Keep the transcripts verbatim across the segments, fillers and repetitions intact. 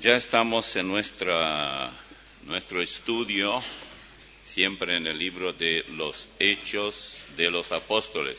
Ya estamos en nuestra, nuestro estudio, siempre en el libro de los Hechos de los Apóstoles.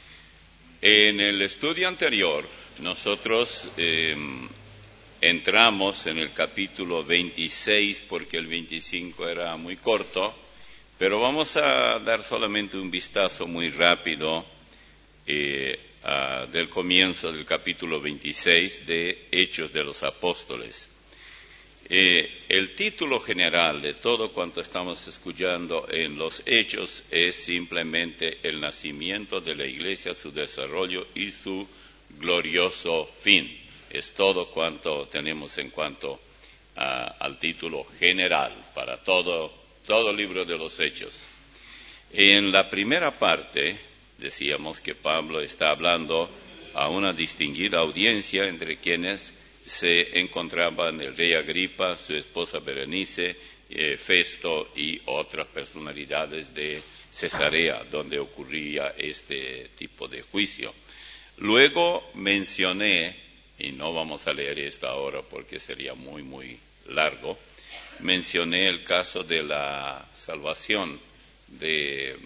En el estudio anterior, nosotros eh, entramos en el capítulo veintiséis, porque el veinticinco era muy corto, pero vamos a dar solamente un vistazo muy rápido eh, a, del comienzo del capítulo veintiséis de Hechos de los Apóstoles. Eh, el título general de todo cuanto estamos escuchando en los Hechos es simplemente el nacimiento de la Iglesia, su desarrollo y su glorioso fin. Es todo cuanto tenemos en cuanto a, al título general para todo, todo el libro de los Hechos. En la primera parte decíamos que Pablo está hablando a una distinguida audiencia entre quienes se encontraban el rey Agripa, su esposa Berenice, eh, Festo y otras personalidades de Cesarea, donde ocurría este tipo de juicio. Luego mencioné, y no vamos a leer esto ahora porque sería muy, muy largo, mencioné el caso de la salvación de eh,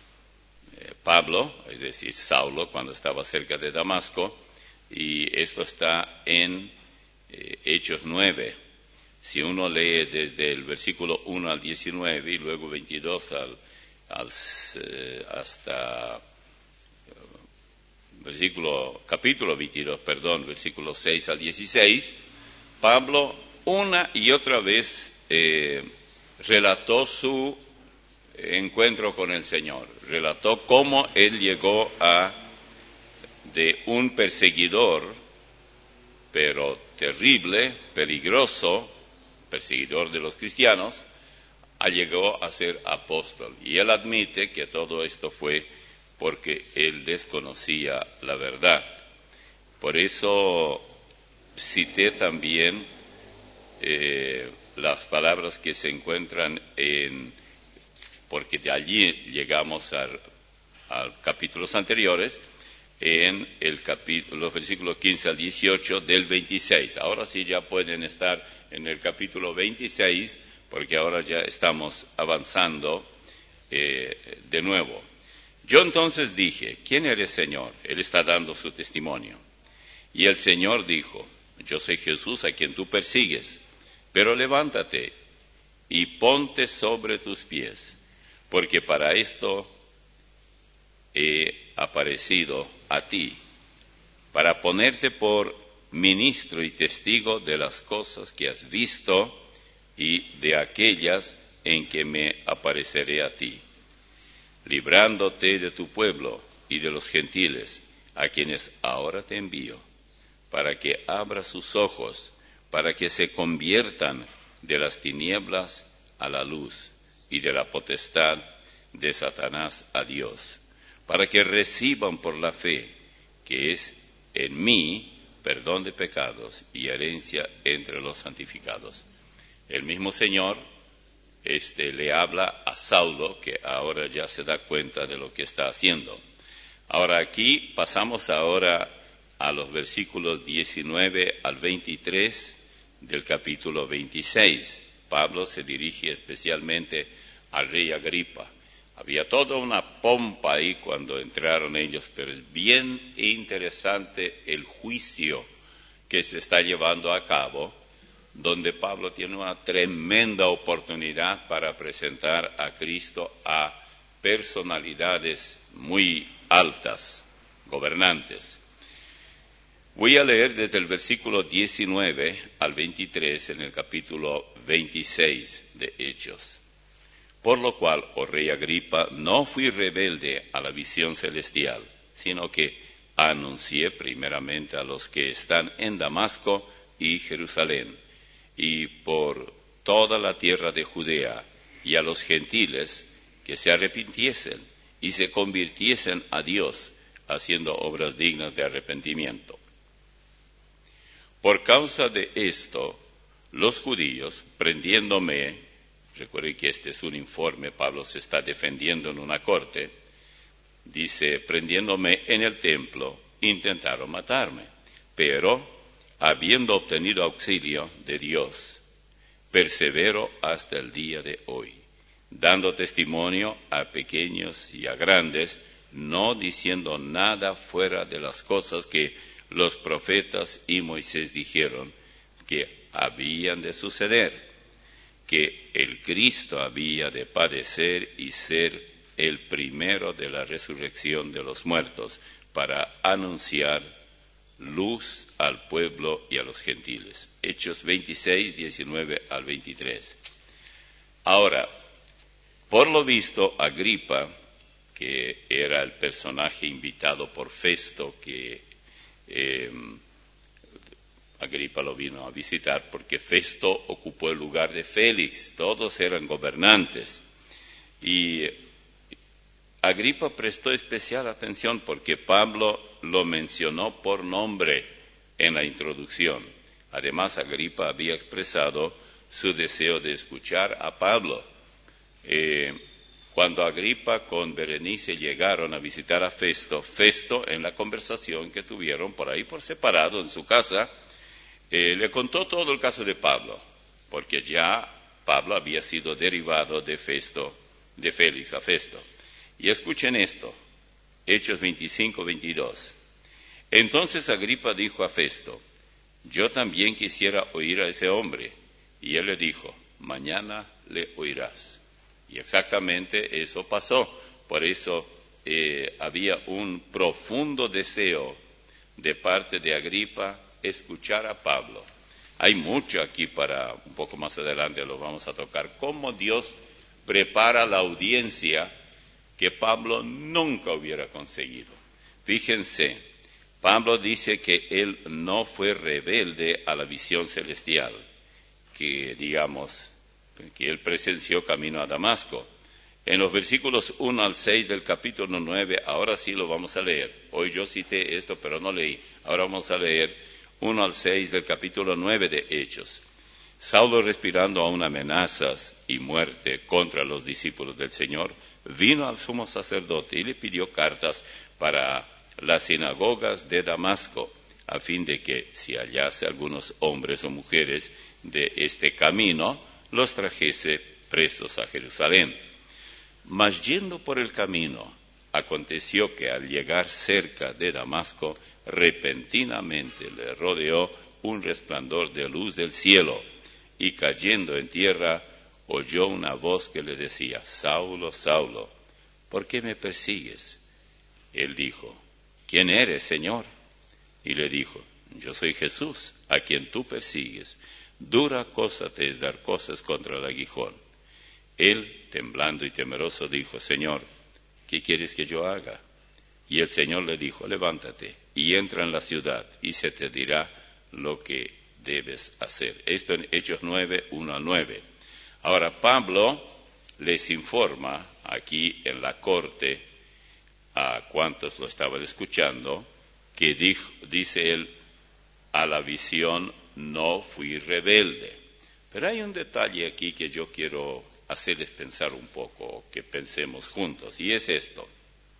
Pablo, es decir, Saulo, cuando estaba cerca de Damasco, y esto está en eh, Hechos nueve. Si uno lee desde el versículo uno al diecinueve y luego veintidós al, al, eh, hasta eh, versículo, capítulo veintidós, perdón, versículo seis al dieciséis, Pablo una y otra vez eh, relató su encuentro con el Señor, relató cómo él llegó a de un perseguidor, pero terrible, peligroso, perseguidor de los cristianos, a llegó a ser apóstol. Y él admite que todo esto fue porque él desconocía la verdad. Por eso cité también eh, las palabras que se encuentran en, porque de allí llegamos a, a capítulos anteriores, en el capítulo, los versículos quince al dieciocho del veintiséis. Ahora sí ya pueden estar en el capítulo veintiséis, porque ahora ya estamos avanzando eh, de nuevo. Yo entonces dije, ¿quién eres, Señor? Él está dando su testimonio. Y el Señor dijo, yo soy Jesús a quien tú persigues, pero levántate y ponte sobre tus pies, porque para esto he aparecido a ti, para ponerte por ministro y testigo de las cosas que has visto y de aquellas en que me apareceré a ti, librándote de tu pueblo y de los gentiles, a quienes ahora te envío, para que abras sus ojos, para que se conviertan de las tinieblas a la luz y de la potestad de Satanás a Dios, para que reciban por la fe, que es en mí, perdón de pecados y herencia entre los santificados. El mismo Señor este, le habla a Saulo, que ahora ya se da cuenta de lo que está haciendo. Ahora aquí pasamos ahora a los versículos diecinueve al veintitrés del capítulo veintiséis. Pablo se dirige especialmente al rey Agripa. Había toda una pompa ahí cuando entraron ellos, pero es bien interesante el juicio que se está llevando a cabo, donde Pablo tiene una tremenda oportunidad para presentar a Cristo a personalidades muy altas, gobernantes. Voy a leer desde el versículo diecinueve al veintitrés en el capítulo veintiséis de Hechos. Por lo cual, oh rey Agripa, no fui rebelde a la visión celestial, sino que anuncié primeramente a los que están en Damasco y Jerusalén, y por toda la tierra de Judea, y a los gentiles que se arrepintiesen y se convirtiesen a Dios, haciendo obras dignas de arrepentimiento. Por causa de esto, los judíos, prendiéndome, recuerde que este es un informe, Pablo se está defendiendo en una corte, dice, prendiéndome en el templo, intentaron matarme, pero habiendo obtenido auxilio de Dios, persevero hasta el día de hoy, dando testimonio a pequeños y a grandes, no diciendo nada fuera de las cosas que los profetas y Moisés dijeron que habían de suceder, que el Cristo había de padecer y ser el primero de la resurrección de los muertos, para anunciar luz al pueblo y a los gentiles. Hechos veintiséis, diecinueve al veintitrés. Ahora, por lo visto, Agripa, que era el personaje invitado por Festo, que eh, Agripa lo vino a visitar porque Festo ocupó el lugar de Félix, todos eran gobernantes. Y Agripa prestó especial atención porque Pablo lo mencionó por nombre en la introducción. Además, Agripa había expresado su deseo de escuchar a Pablo. Eh, cuando Agripa con Berenice llegaron a visitar a Festo, Festo, en la conversación que tuvieron por ahí por separado en su casa, eh, le contó todo el caso de Pablo, porque ya Pablo había sido derivado de Festo, de Félix a Festo. Y escuchen esto, Hechos veinticinco, veintidós. Entonces Agripa dijo a Festo, yo también quisiera oír a ese hombre. Y él le dijo, mañana le oirás. Y exactamente eso pasó. Por eso eh, había un profundo deseo de parte de Agripa escuchar a Pablo. Hay mucho aquí para, un poco más adelante lo vamos a tocar, cómo Dios prepara la audiencia que Pablo nunca hubiera conseguido. Fíjense, Pablo dice que él no fue rebelde a la visión celestial, que digamos, que él presenció camino a Damasco. En los versículos uno al seis del capítulo nueve, ahora sí lo vamos a leer. Hoy yo cité esto, pero no leí. Ahora vamos a leer uno al seis del capítulo nueve de Hechos. Saulo, respirando aún amenazas y muerte contra los discípulos del Señor, vino al sumo sacerdote y le pidió cartas para las sinagogas de Damasco, a fin de que, si hallase algunos hombres o mujeres de este camino, los trajese presos a Jerusalén. Mas yendo por el camino, aconteció que al llegar cerca de Damasco, repentinamente le rodeó un resplandor de luz del cielo, y cayendo en tierra, oyó una voz que le decía, Saulo, Saulo, ¿por qué me persigues? Él dijo, ¿quién eres, Señor? Y le dijo, yo soy Jesús, a quien tú persigues. Dura cosa te es dar cosas contra el aguijón. Él, temblando y temeroso, dijo, Señor, ¿qué quieres que yo haga? Y el Señor le dijo, levántate y entra en la ciudad, y se te dirá lo que debes hacer. Esto en Hechos nueve, uno al nueve. Ahora, Pablo les informa aquí en la corte a cuantos lo estaban escuchando, que dijo, dice él, a la visión no fui rebelde. Pero hay un detalle aquí que yo quiero hacerles pensar un poco, que pensemos juntos, y es esto.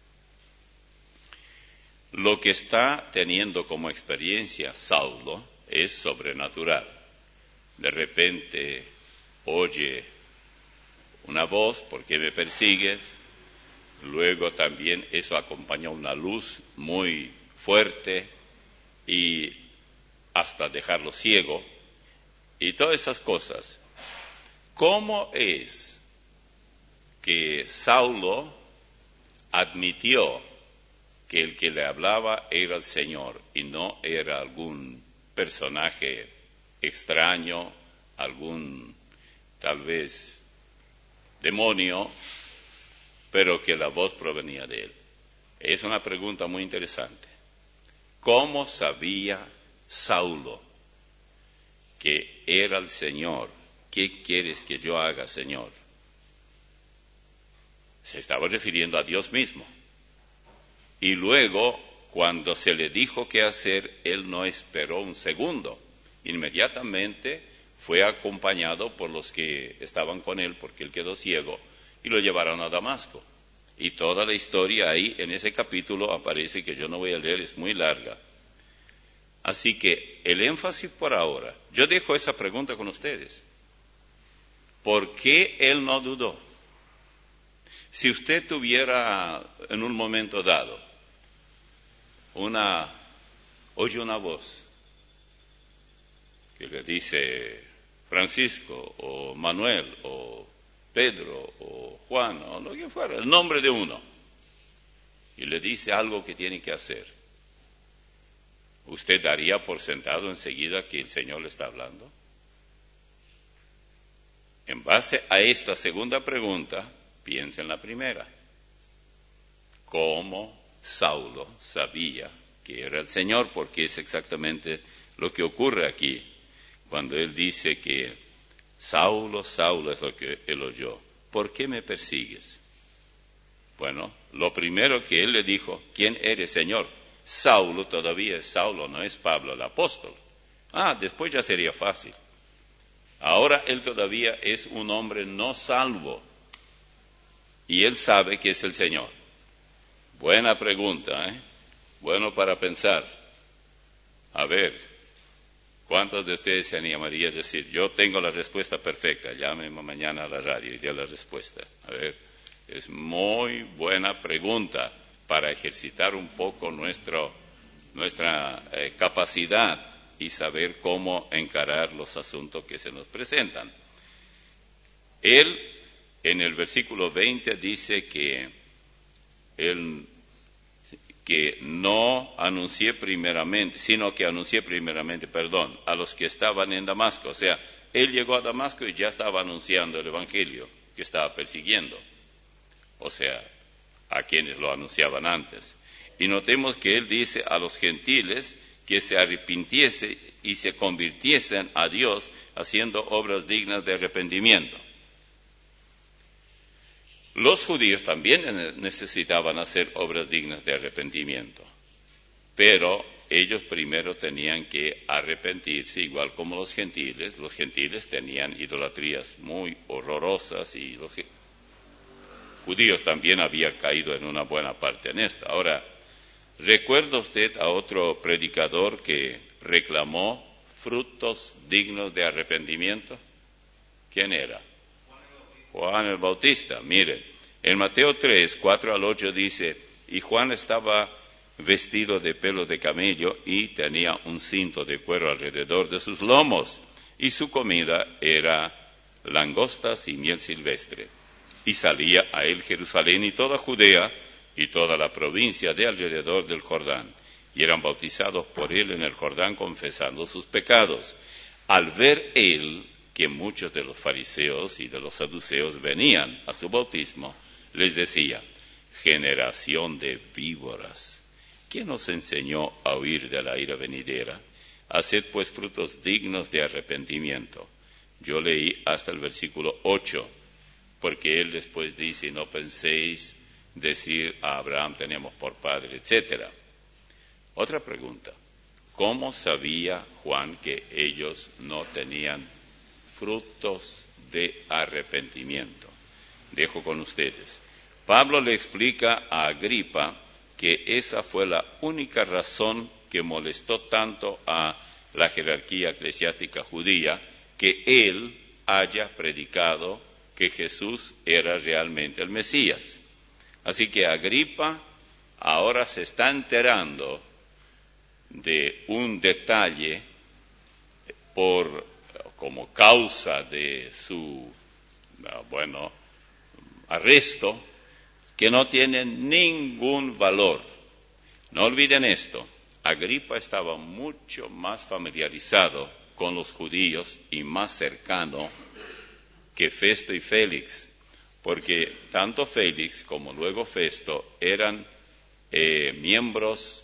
Lo que está teniendo como experiencia Saulo es sobrenatural. De repente oye una voz, ¿por qué me persigues? Luego también eso acompaña una luz muy fuerte y hasta dejarlo ciego y todas esas cosas. ¿Cómo es que Saulo admitió que el que le hablaba era el Señor y no era algún personaje extraño, algún tal vez demonio, pero que la voz provenía de él? Es una pregunta muy interesante. ¿Cómo sabía Saulo que era el Señor? ¿Qué quieres que yo haga, Señor? Se estaba refiriendo a Dios mismo. Y luego, cuando se le dijo qué hacer, él no esperó un segundo. Inmediatamente fue acompañado por los que estaban con él, porque él quedó ciego, y lo llevaron a Damasco. Y toda la historia ahí, en ese capítulo, aparece, que yo no voy a leer, es muy larga. Así que el énfasis por ahora, yo dejo esa pregunta con ustedes. ¿Por qué él no dudó? Si usted tuviera en un momento dado una, oye una voz que le dice Francisco o Manuel o Pedro o Juan o lo que fuera, el nombre de uno, y le dice algo que tiene que hacer, ¿usted daría por sentado enseguida que el Señor le está hablando? En base a esta segunda pregunta, piensa en la primera. ¿Cómo Saulo sabía que era el Señor? Porque es exactamente lo que ocurre aquí, cuando él dice que Saulo, Saulo es lo que él oyó. ¿Por qué me persigues? Bueno, lo primero que él le dijo, ¿quién eres, Señor? Saulo todavía es Saulo, no es Pablo el apóstol. Ah, después ya sería fácil. Ahora él todavía es un hombre no salvo. Y él sabe que es el Señor. Buena pregunta, ¿eh? Bueno para pensar. A ver, ¿cuántos de ustedes se animarían a decir, yo tengo la respuesta perfecta, llámeme mañana a la radio y dé la respuesta? A ver, es muy buena pregunta para ejercitar un poco nuestro, nuestra eh, capacidad y saber cómo encarar los asuntos que se nos presentan. Él, en el versículo veinte, dice que él que no anuncié primeramente, sino que anuncié primeramente, perdón, a los que estaban en Damasco. O sea, él llegó a Damasco y ya estaba anunciando el Evangelio que estaba persiguiendo. O sea, a quienes lo anunciaban antes. Y notemos que él dice a los gentiles que se arrepintiesen y se convirtiesen a Dios haciendo obras dignas de arrepentimiento. Los judíos también necesitaban hacer obras dignas de arrepentimiento, pero ellos primero tenían que arrepentirse, igual como los gentiles. Los gentiles tenían idolatrías muy horrorosas y los judíos también habían caído en una buena parte en esto. Ahora, ¿recuerda usted a otro predicador que reclamó frutos dignos de arrepentimiento? ¿Quién era? Juan el Bautista. Miren, en Mateo tres, cuatro al ocho dice, y Juan estaba vestido de pelo de camello y tenía un cinto de cuero alrededor de sus lomos, y su comida era langostas y miel silvestre. Y salía a él Jerusalén y toda Judea y toda la provincia de alrededor del Jordán, y eran bautizados por él en el Jordán confesando sus pecados. Al ver él que muchos de los fariseos y de los saduceos venían a su bautismo, les decía, generación de víboras, ¿quién os enseñó a huir de la ira venidera? Haced pues frutos dignos de arrepentimiento. Yo leí hasta el versículo ocho, porque él después dice, no penséis decir a Abraham tenemos por padre, etcétera. Otra pregunta, ¿cómo sabía Juan que ellos no tenían frutos de arrepentimiento? Dejo con ustedes. Pablo le explica a Agripa que esa fue la única razón que molestó tanto a la jerarquía eclesiástica judía, que él haya predicado que Jesús era realmente el Mesías. Así que Agripa ahora se está enterando de un detalle por como causa de su, bueno, arresto, que no tiene ningún valor. No olviden esto, Agripa estaba mucho más familiarizado con los judíos y más cercano que Festo y Félix, porque tanto Félix como luego Festo eran eh, miembros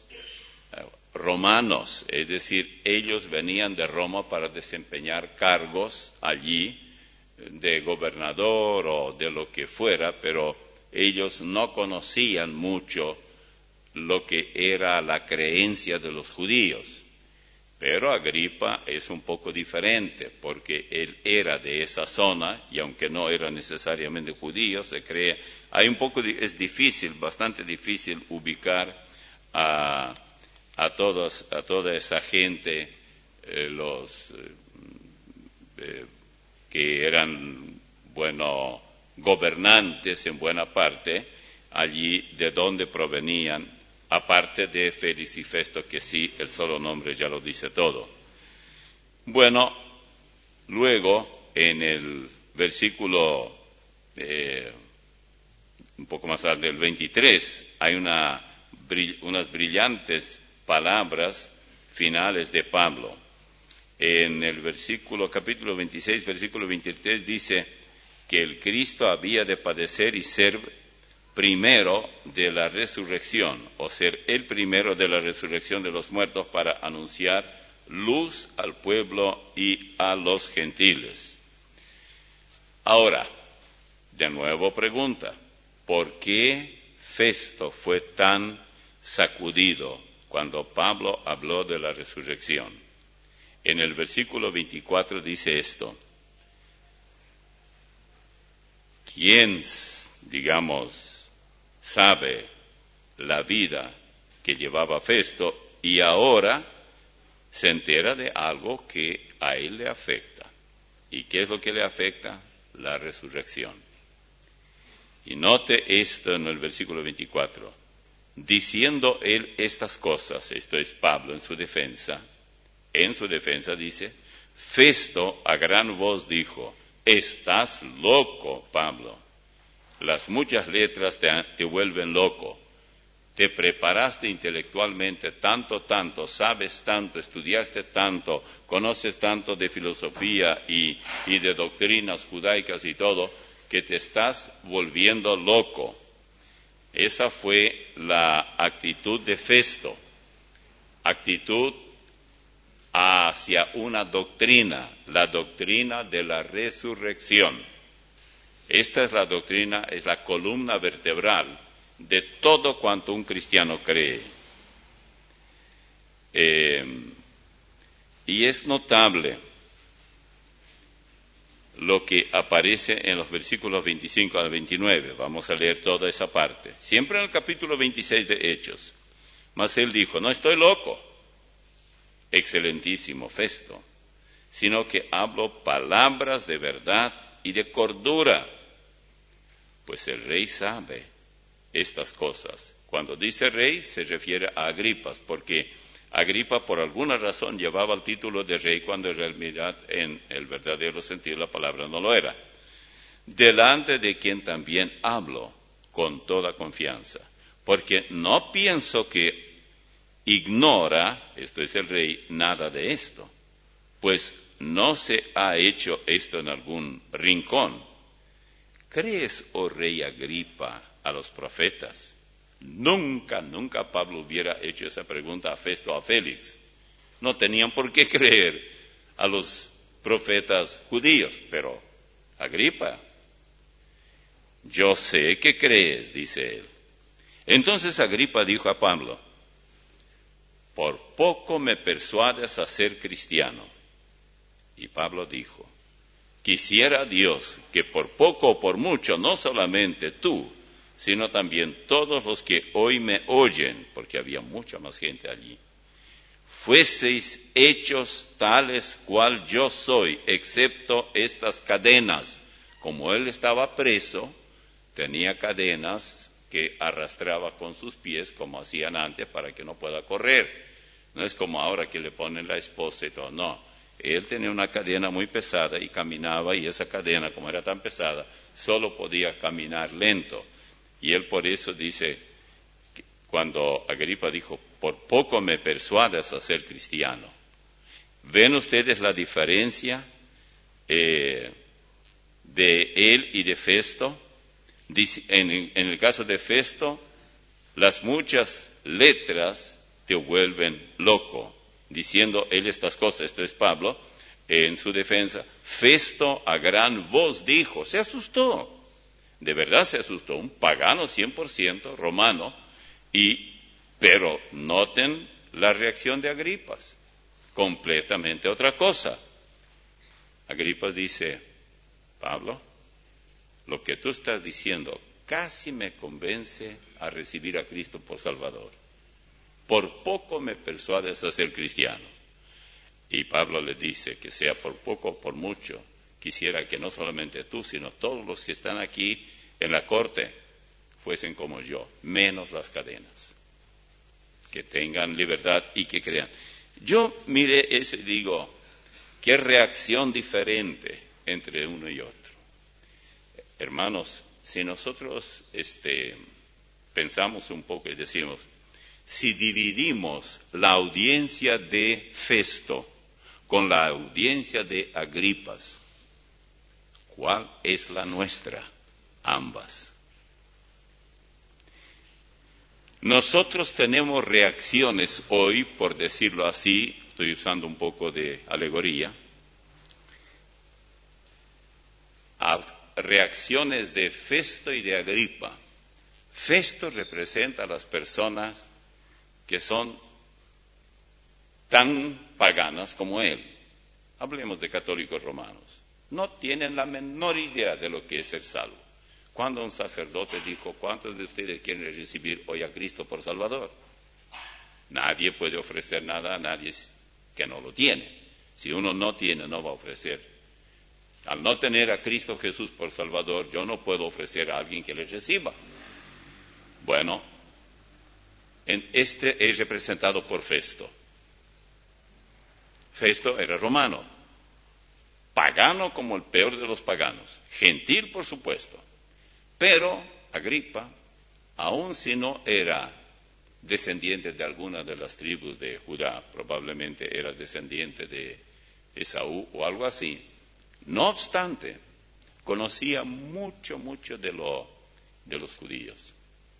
romanos, es decir, ellos venían de Roma para desempeñar cargos allí de gobernador o de lo que fuera, pero ellos no conocían mucho lo que era la creencia de los judíos. Pero Agripa es un poco diferente, porque él era de esa zona, y aunque no era necesariamente judío, se cree, hay un poco, es difícil, bastante difícil ubicar a a, todos, a toda esa gente, eh, los eh, eh, que eran, bueno, gobernantes en buena parte, allí de donde provenían, aparte de Félix y Festo, que sí, el solo nombre ya lo dice todo. Bueno, luego en el versículo eh, un poco más tarde, el veintitrés, hay una, unas brillantes palabras finales de Pablo. En el versículo, capítulo veintiséis, versículo veintitrés, dice que el Cristo había de padecer y ser primero de la resurrección, o ser el primero de la resurrección de los muertos para anunciar luz al pueblo y a los gentiles. Ahora, de nuevo pregunta, ¿por qué Festo fue tan sacudido cuando Pablo habló de la resurrección? En el versículo veinticuatro dice esto: ¿quién, digamos, sabe la vida que llevaba Festo y ahora se entera de algo que a él le afecta? ¿Y qué es lo que le afecta? La resurrección. Y note esto en el versículo veinticuatro. Diciendo él estas cosas, esto es Pablo en su defensa, en su defensa dice, Festo a gran voz dijo, estás loco, Pablo. Las muchas letras te, te vuelven loco. Te preparaste intelectualmente tanto, tanto, sabes tanto, estudiaste tanto, conoces tanto de filosofía y, y de doctrinas judaicas y todo, que te estás volviendo loco. Esa fue la actitud de Festo, actitud hacia una doctrina, la doctrina de la resurrección. Esta es la doctrina, es la columna vertebral de todo cuanto un cristiano cree. Eh, y es notable lo que aparece en los versículos veinticinco al veintinueve. Vamos a leer toda esa parte. Siempre en el capítulo veintiséis de Hechos. Mas él dijo, no estoy loco, excelentísimo Festo, sino que hablo palabras de verdad y de cordura, pues el rey sabe estas cosas. Cuando dice rey se refiere a Agripas, porque Agripa por alguna razón llevaba el título de rey cuando en realidad en el verdadero sentido la palabra no lo era. Delante de quien también hablo con toda confianza, porque no pienso que ignora, esto es el rey, nada de esto, pues no se ha hecho esto en algún rincón. ¿Crees, oh rey Agripa, a los profetas? Nunca, nunca Pablo hubiera hecho esa pregunta a Festo o a Félix. No tenían por qué creer a los profetas judíos, pero Agripa, yo sé que crees, dice él. Entonces Agripa dijo a Pablo, por poco me persuades a ser cristiano. Y Pablo dijo, quisiera Dios que por poco o por mucho, no solamente tú, sino también todos los que hoy me oyen, porque había mucha más gente allí, fueseis hechos tales cual yo soy, excepto estas cadenas. Como él estaba preso, tenía cadenas que arrastraba con sus pies, como hacían antes, para que no pueda correr. No es como ahora que le ponen la esposa y todo, no. Él tenía una cadena muy pesada y caminaba, y esa cadena, como era tan pesada, solo podía caminar lento. Y él por eso dice, cuando Agripa dijo, por poco me persuades a ser cristiano. ¿Ven ustedes la diferencia eh, de él y de Festo? Dice, en, en el caso de Festo, las muchas letras te vuelven loco, diciendo él estas cosas. Esto es Pablo, en su defensa. Festo a gran voz dijo, se asustó. De verdad se asustó, un pagano cien por ciento, romano, y, pero noten la reacción de Agripas, completamente otra cosa. Agripas dice, Pablo, lo que tú estás diciendo casi me convence a recibir a Cristo por Salvador. por poco me persuades a ser cristiano. Y Pablo le dice que sea por poco o por mucho, quisiera que no solamente tú, sino todos los que están aquí en la corte fuesen como yo, menos las cadenas, que tengan libertad y que crean. Yo mire eso y digo, qué reacción diferente entre uno y otro. Hermanos, si nosotros este, pensamos un poco y decimos, si dividimos la audiencia de Festo con la audiencia de Agripas, ¿cuál es la nuestra? Ambas. Nosotros tenemos reacciones hoy, por decirlo así, estoy usando un poco de alegoría, a reacciones de Festo y de Agripa. Festo representa a las personas que son tan paganas como él. Hablemos de católicos romanos. No tienen la menor idea de lo que es ser salvo. Cuando un sacerdote dijo, ¿cuántos de ustedes quieren recibir hoy a Cristo por Salvador? Nadie puede ofrecer nada a nadie que no lo tiene. Si uno no tiene, no va a ofrecer. Al no tener a Cristo Jesús por Salvador, yo no puedo ofrecer a alguien que le reciba. Bueno, en este es representado por Festo. Festo era romano, pagano como el peor de los paganos, gentil por supuesto, pero Agripa, aun si no era descendiente de alguna de las tribus de Judá, probablemente era descendiente de Esaú o algo así, no obstante, conocía mucho, mucho de, lo, de los judíos,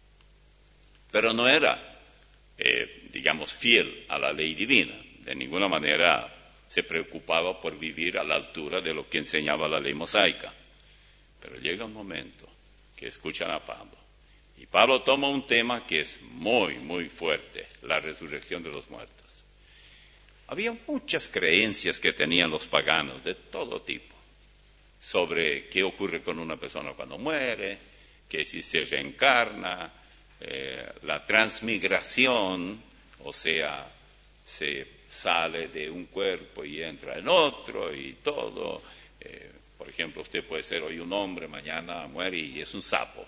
pero no era, eh, digamos, fiel a la ley divina. De ninguna manera se preocupaba por vivir a la altura de lo que enseñaba la ley mosaica. Pero llega un momento que escuchan a Pablo. Y Pablo toma un tema que es muy, muy fuerte, la resurrección de los muertos. Había muchas creencias que tenían los paganos de todo tipo sobre qué ocurre con una persona cuando muere, que si se reencarna, eh, la transmigración, o sea, se sale de un cuerpo y entra en otro y todo. Eh, por ejemplo, usted puede ser hoy un hombre, mañana muere y es un sapo.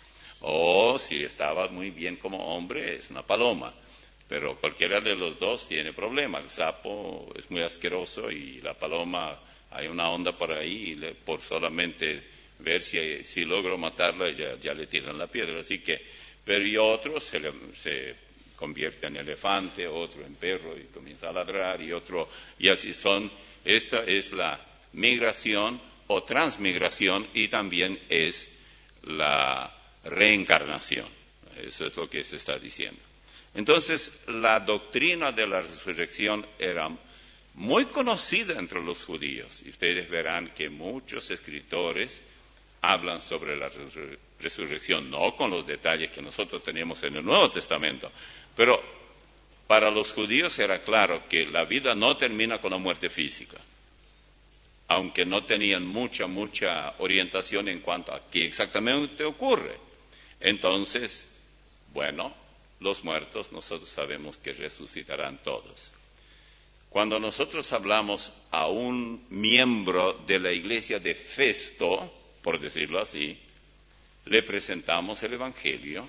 O si estaba muy bien como hombre, es una paloma. Pero cualquiera de los dos tiene problema. El sapo es muy asqueroso y la paloma, hay una onda por ahí y le, por solamente ver si, si logro matarla ya, ya le tiran la piedra. Así que, pero y otros se, le, se convierte en elefante, otro en perro y comienza a ladrar y otro, y así son. Esta es la migración o transmigración y también es la reencarnación. Eso es lo que se está diciendo. Entonces, la doctrina de la resurrección era muy conocida entre los judíos y ustedes verán que muchos escritores hablan sobre la resur- resurrección, no con los detalles que nosotros tenemos en el Nuevo Testamento, pero para los judíos era claro que la vida no termina con la muerte física, aunque no tenían mucha, mucha orientación en cuanto a qué exactamente ocurre. Entonces, bueno, los muertos nosotros sabemos que resucitarán todos. Cuando nosotros hablamos a un miembro de la iglesia de Festo, por decirlo así, le presentamos el Evangelio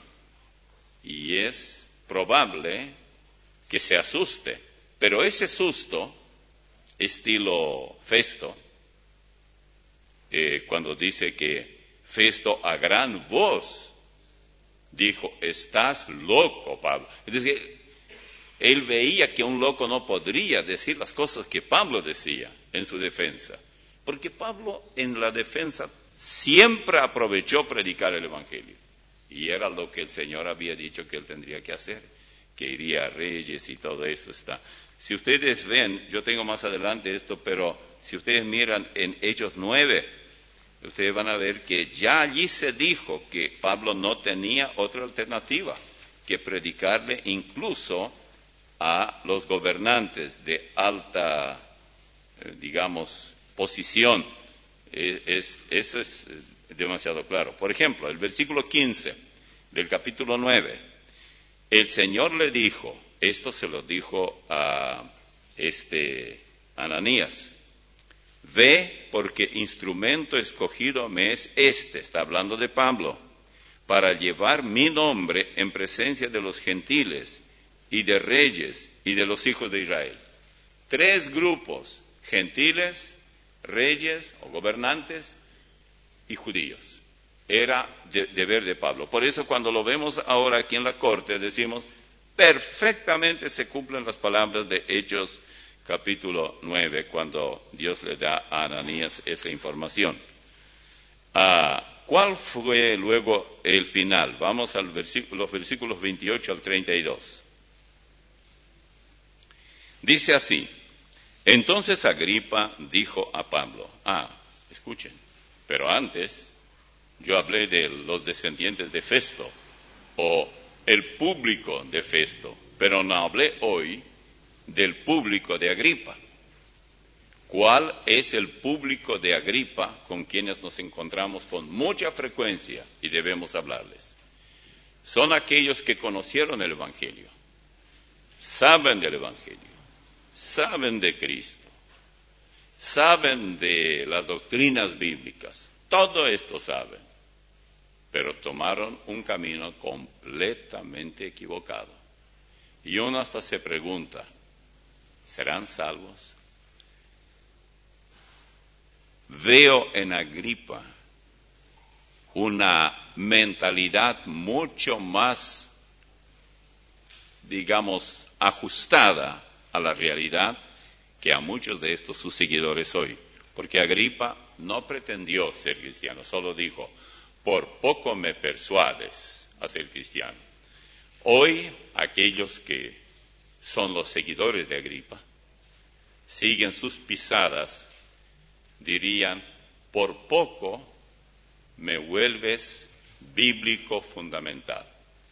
y es probable que se asuste, pero ese susto, estilo Festo, eh, cuando dice que Festo a gran voz dijo, estás loco, Pablo. Es decir, él veía que un loco no podría decir las cosas que Pablo decía en su defensa, porque Pablo en la defensa siempre aprovechó predicar el Evangelio, y era lo que el Señor había dicho que él tendría que hacer, que iría a reyes y todo eso está. Si ustedes ven, yo tengo más adelante esto, pero si ustedes miran en Hechos nueve, ustedes van a ver que ya allí se dijo que Pablo no tenía otra alternativa que predicarle incluso a los gobernantes de alta, eh, digamos, posición. Eh, es, eso es demasiado claro. Por ejemplo, el versículo quince del capítulo nueve, el Señor le dijo, esto se lo dijo a este Ananías. Ve, porque instrumento escogido me es este, está hablando de Pablo, para llevar mi nombre en presencia de los gentiles y de reyes y de los hijos de Israel. Tres grupos, gentiles, reyes o gobernantes y judíos. Era de, deber de Pablo. Por eso cuando lo vemos ahora aquí en la corte, decimos, perfectamente se cumplen las palabras de Hechos capítulo nueve, cuando Dios le da a Ananías esa información. Ah, ¿Cuál fue luego el final? Vamos a los versículos veintiocho al treinta y dos. Dice así: entonces Agripa dijo a Pablo, ah, escuchen, pero antes yo hablé de los descendientes de Festo, o el público de Festo, pero no hablé hoy del público de Agripa. ¿Cuál es el público de Agripa con quienes nos encontramos con mucha frecuencia y debemos hablarles? Son aquellos que conocieron el Evangelio, saben del Evangelio, saben de Cristo, saben de las doctrinas bíblicas, todo esto saben, pero tomaron un camino completamente equivocado. Y uno hasta se pregunta, ¿serán salvos? Veo en Agripa una mentalidad mucho más, digamos, ajustada a la realidad que a muchos de estos sus seguidores hoy. Porque Agripa no pretendió ser cristiano, solo dijo, por poco me persuades a ser cristiano. Hoy, aquellos que son los seguidores de Agripa, siguen sus pisadas, dirían, por poco me vuelves bíblico fundamental.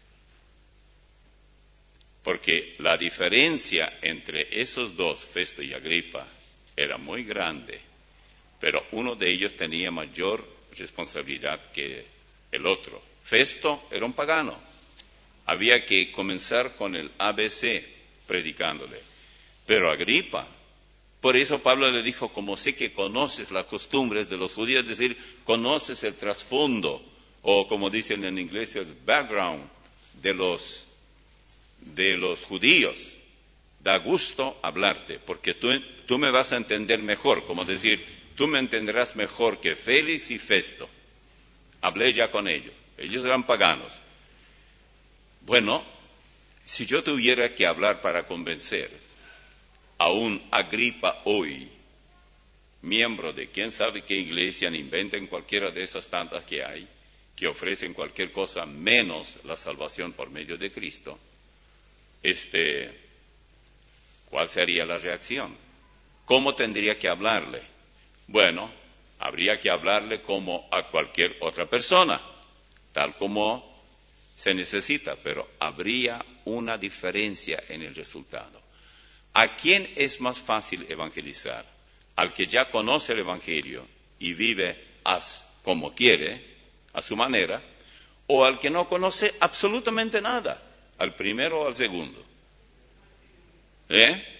Porque la diferencia entre esos dos, Festo y Agripa, era muy grande, pero uno de ellos tenía mayor responsabilidad que el otro. Festo era un pagano. Había que comenzar con el A B C predicándole. Pero Agripa, por eso Pablo le dijo, como sé que conoces las costumbres de los judíos, es decir, conoces el trasfondo, o como dicen en inglés, el background de los, de los judíos, da gusto hablarte, porque tú, tú me vas a entender mejor, como decir, tú me entenderás mejor que Félix y Festo. Hablé ya con ellos, ellos eran paganos. Bueno, si yo tuviera que hablar para convencer a un Agripa hoy, miembro de quién sabe qué iglesia, inventen cualquiera de esas tantas que hay, que ofrecen cualquier cosa menos la salvación por medio de Cristo, este, ¿cuál sería la reacción? ¿Cómo tendría que hablarle? Bueno, habría que hablarle como a cualquier otra persona, tal como se necesita, pero habría una diferencia en el resultado. ¿A quién es más fácil evangelizar? ¿Al que ya conoce el Evangelio y vive as, como quiere, a su manera, o al que no conoce absolutamente nada, al primero o al segundo? ¿Eh?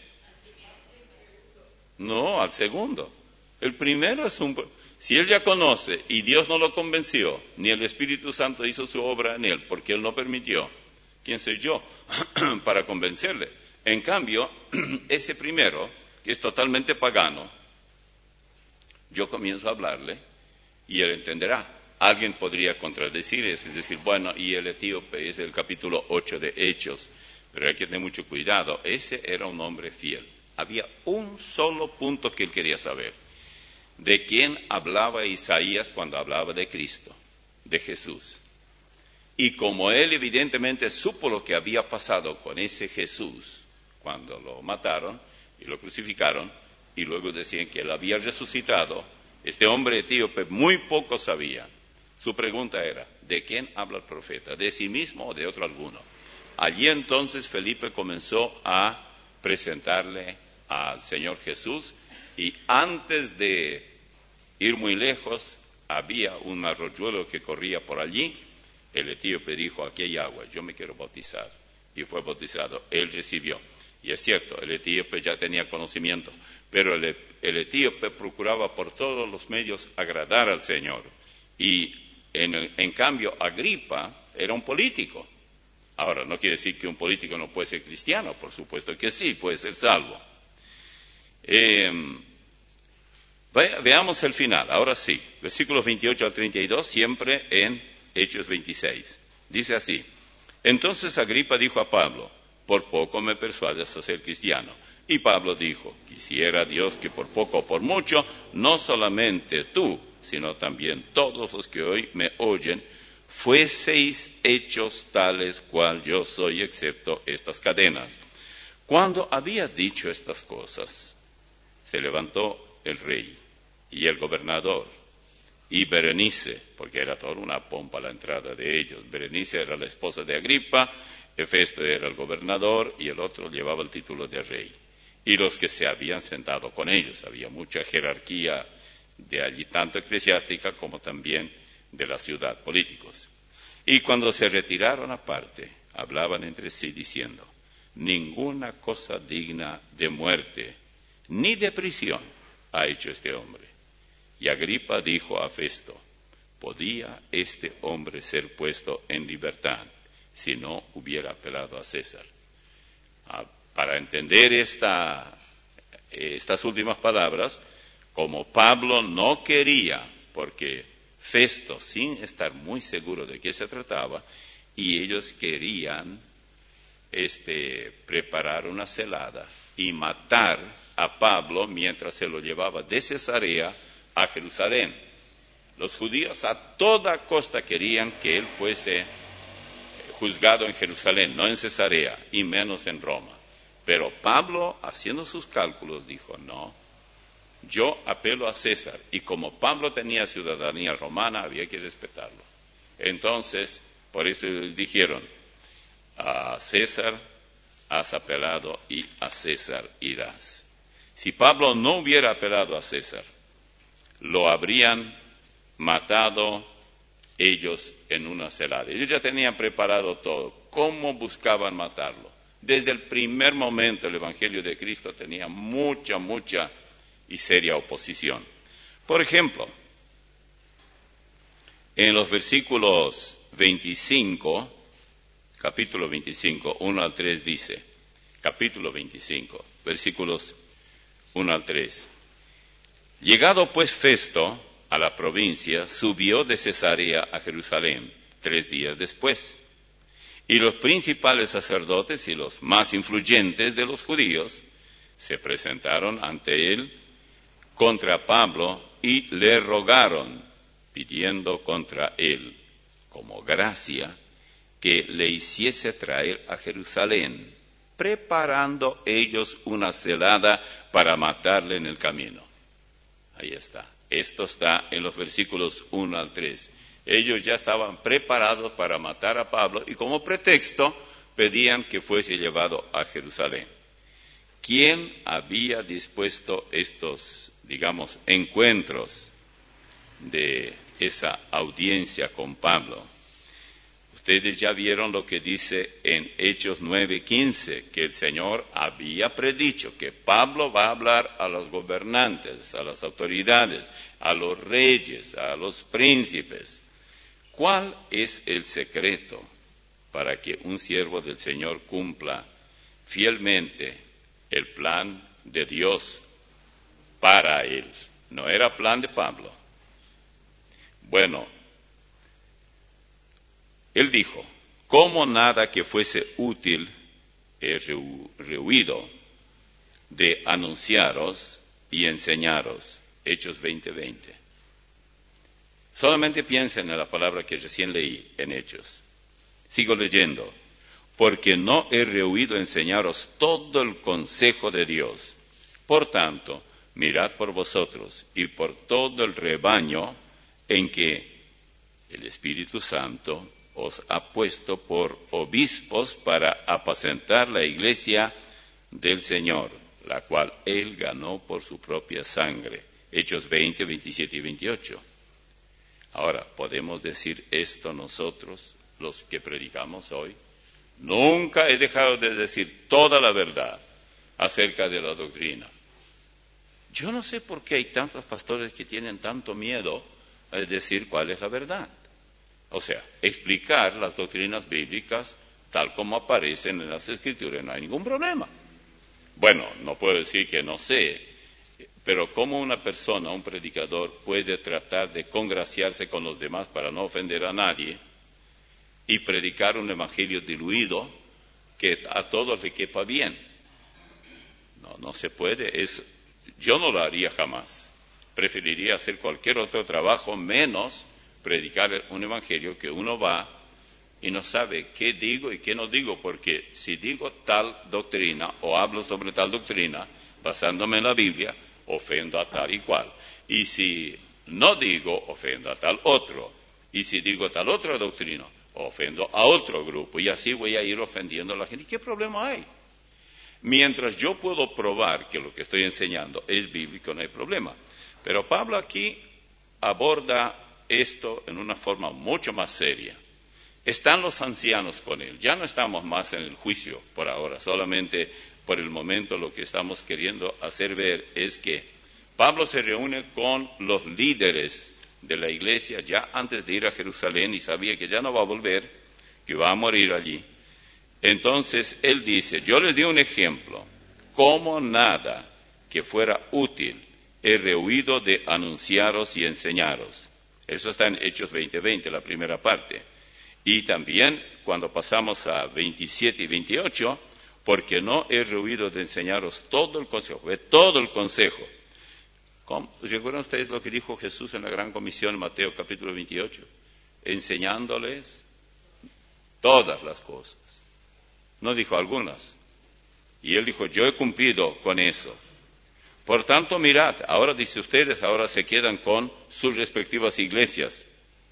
No, al segundo. El primero es un... Si él ya conoce y Dios no lo convenció, ni el Espíritu Santo hizo su obra en él, porque él no permitió, ¿quién soy yo para convencerle? En cambio, ese primero, que es totalmente pagano, yo comienzo a hablarle y él entenderá. Alguien podría contradecir eso, es decir, bueno, y el etíope es el capítulo ocho de Hechos, pero hay que tener mucho cuidado. Ese era un hombre fiel. Había un solo punto que él quería saber. ¿De quién hablaba Isaías cuando hablaba de Cristo, de Jesús? Y como él evidentemente supo lo que había pasado con ese Jesús, cuando lo mataron y lo crucificaron, y luego decían que él había resucitado, este hombre etíope muy poco sabía. Su pregunta era, ¿de quién habla el profeta? ¿De sí mismo o de otro alguno? Allí entonces Felipe comenzó a presentarle al Señor Jesús, y antes de ir muy lejos, había un arroyuelo que corría por allí. El etíope dijo, aquí hay agua, yo me quiero bautizar. y fue bautizado. Él recibió. Y es cierto, el etíope ya tenía conocimiento, pero el, el etíope procuraba por todos los medios agradar al Señor. Y en, en cambio, Agripa era un político. Ahora, no quiere decir que un político no puede ser cristiano, por supuesto que sí, puede ser salvo. Eh, ve, veamos el final, ahora sí, versículos veintiocho al treinta y dos, siempre en Hechos veintiséis. Dice así: entonces Agripa dijo a Pablo: por poco me persuades a ser cristiano. Y Pablo dijo: quisiera Dios que por poco o por mucho, no solamente tú, sino también todos los que hoy me oyen, fueseis hechos tales cual yo soy, excepto estas cadenas. Cuando había dicho estas cosas, se levantó el rey y el gobernador y Berenice, porque era toda una pompa a la entrada de ellos. Berenice era la esposa de Agripa, Festo era el gobernador y el otro llevaba el título de rey. Y los que se habían sentado con ellos, había mucha jerarquía de allí, tanto eclesiástica como también de la ciudad, políticos. Y cuando se retiraron aparte, hablaban entre sí diciendo: ninguna cosa digna de muerte ni de prisión ha hecho este hombre. Y Agripa dijo a Festo: ¿podía este hombre ser puesto en libertad si no hubiera apelado a César? Ah, para entender esta, estas últimas palabras, como Pablo no quería, porque Festo, sin estar muy seguro de qué se trataba, y ellos querían este, preparar una celada y matar a Pablo mientras se lo llevaba de Cesarea a Jerusalén. Los judíos a toda costa querían que él fuese juzgado en Jerusalén, no en Cesarea, y menos en Roma. Pero Pablo, haciendo sus cálculos, dijo: no, yo apelo a César. Y como Pablo tenía ciudadanía romana, había que respetarlo. Entonces, por eso dijeron: a César has apelado y a César irás. Si Pablo no hubiera apelado a César, lo habrían matado ellos en una celada. Ellos ya tenían preparado todo. ¿Cómo buscaban matarlo? Desde el primer momento el Evangelio de Cristo tenía mucha, mucha y seria oposición. Por ejemplo, en los versículos veinticinco, capítulo veinticinco, uno al tres dice, capítulo veinticinco, versículos uno al tres. Llegado pues Festo a la provincia, subió de Cesarea a Jerusalén tres días después. Y los principales sacerdotes y los más influyentes de los judíos se presentaron ante él contra Pablo y le rogaron, pidiendo contra él, como gracia, que le hiciese traer a Jerusalén, preparando ellos una celada para matarle en el camino. Ahí está. Esto está en los versículos uno al tres. Ellos ya estaban preparados para matar a Pablo y como pretexto pedían que fuese llevado a Jerusalén. ¿Quién había dispuesto estos, digamos, encuentros de esa audiencia con Pablo? Ustedes ya vieron lo que dice en Hechos nueve quince, que el Señor había predicho que Pablo va a hablar a los gobernantes, a las autoridades, a los reyes, a los príncipes. ¿Cuál es el secreto para que un siervo del Señor cumpla fielmente el plan de Dios para él? No era plan de Pablo. Bueno, él dijo: ¿cómo nada que fuese útil he rehuido de anunciaros y enseñaros? Hechos veinte veinte. Solamente piensen en la palabra que recién leí en Hechos. Sigo leyendo. Porque no he rehuido enseñaros todo el consejo de Dios. Por tanto, mirad por vosotros y por todo el rebaño en que el Espíritu Santo os ha puesto por obispos para apacentar la iglesia del Señor, la cual él ganó por su propia sangre. Hechos veinte, veintisiete y veintiocho. Ahora, ¿podemos decir esto nosotros, los que predicamos hoy? Nunca he dejado de decir toda la verdad acerca de la doctrina. Yo no sé por qué hay tantos pastores que tienen tanto miedo a decir cuál es la verdad. O sea, explicar las doctrinas bíblicas tal como aparecen en las Escrituras, no hay ningún problema. Bueno, no puedo decir que no sé, pero ¿cómo una persona, un predicador, puede tratar de congraciarse con los demás para no ofender a nadie y predicar un evangelio diluido que a todos le quepa bien? No, no se puede. Es, yo no lo haría jamás. Preferiría hacer cualquier otro trabajo menos predicar un evangelio que uno va y no sabe qué digo y qué no digo, porque si digo tal doctrina o hablo sobre tal doctrina basándome en la Biblia, ofendo a tal y cual. Y si no digo, ofendo a tal otro. Y si digo tal otra doctrina, ofendo a otro grupo. Y así voy a ir ofendiendo a la gente. ¿Qué problema hay? Mientras yo puedo probar que lo que estoy enseñando es bíblico, no hay problema. Pero Pablo aquí aborda esto en una forma mucho más seria. Están los ancianos con él. Ya no estamos más en el juicio por ahora. Solamente por el momento lo que estamos queriendo hacer ver es que Pablo se reúne con los líderes de la iglesia ya antes de ir a Jerusalén y sabía que ya no va a volver, que va a morir allí. Entonces él dice, yo les di un ejemplo, como nada que fuera útil he rehuido de anunciaros y enseñaros. Eso está en Hechos veinte veinte, la primera parte. Y también cuando pasamos a veintisiete y veintiocho, porque no he rehuido de enseñaros todo el consejo, todo el consejo. ¿Cómo? ¿Recuerdan ustedes lo que dijo Jesús en la Gran Comisión en Mateo capítulo veintiocho? Enseñándoles todas las cosas. No dijo algunas. Y él dijo, yo he cumplido con eso. Por tanto, mirad, ahora dice ustedes, ahora se quedan con sus respectivas iglesias.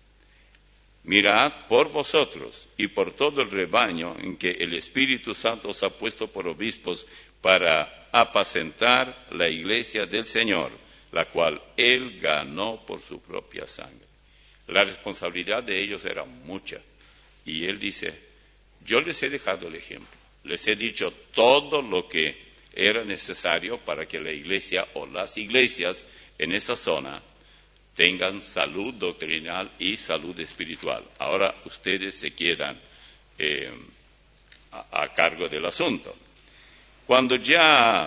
Mirad por vosotros y por todo el rebaño en que el Espíritu Santo os ha puesto por obispos para apacentar la iglesia del Señor, la cual Él ganó por su propia sangre. La responsabilidad de ellos era mucha. Y Él dice, yo les he dejado el ejemplo, les he dicho todo lo que era necesario para que la iglesia o las iglesias en esa zona tengan salud doctrinal y salud espiritual. Ahora ustedes se quedan eh, a, a cargo del asunto. Cuando ya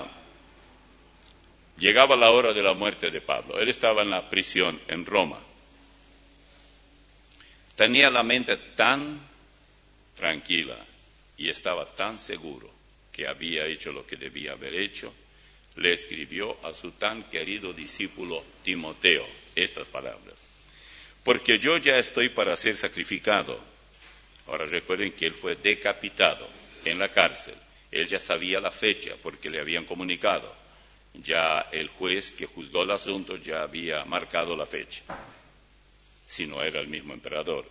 llegaba la hora de la muerte de Pablo, él estaba en la prisión en Roma. Tenía la mente tan tranquila y estaba tan seguro que había hecho lo que debía haber hecho. Le escribió a su tan querido discípulo Timoteo estas palabras. Porque yo ya estoy para ser sacrificado. Ahora recuerden que él fue decapitado en la cárcel. Él ya sabía la fecha porque le habían comunicado. Ya el juez que juzgó el asunto ya había marcado la fecha. Si no era el mismo emperador.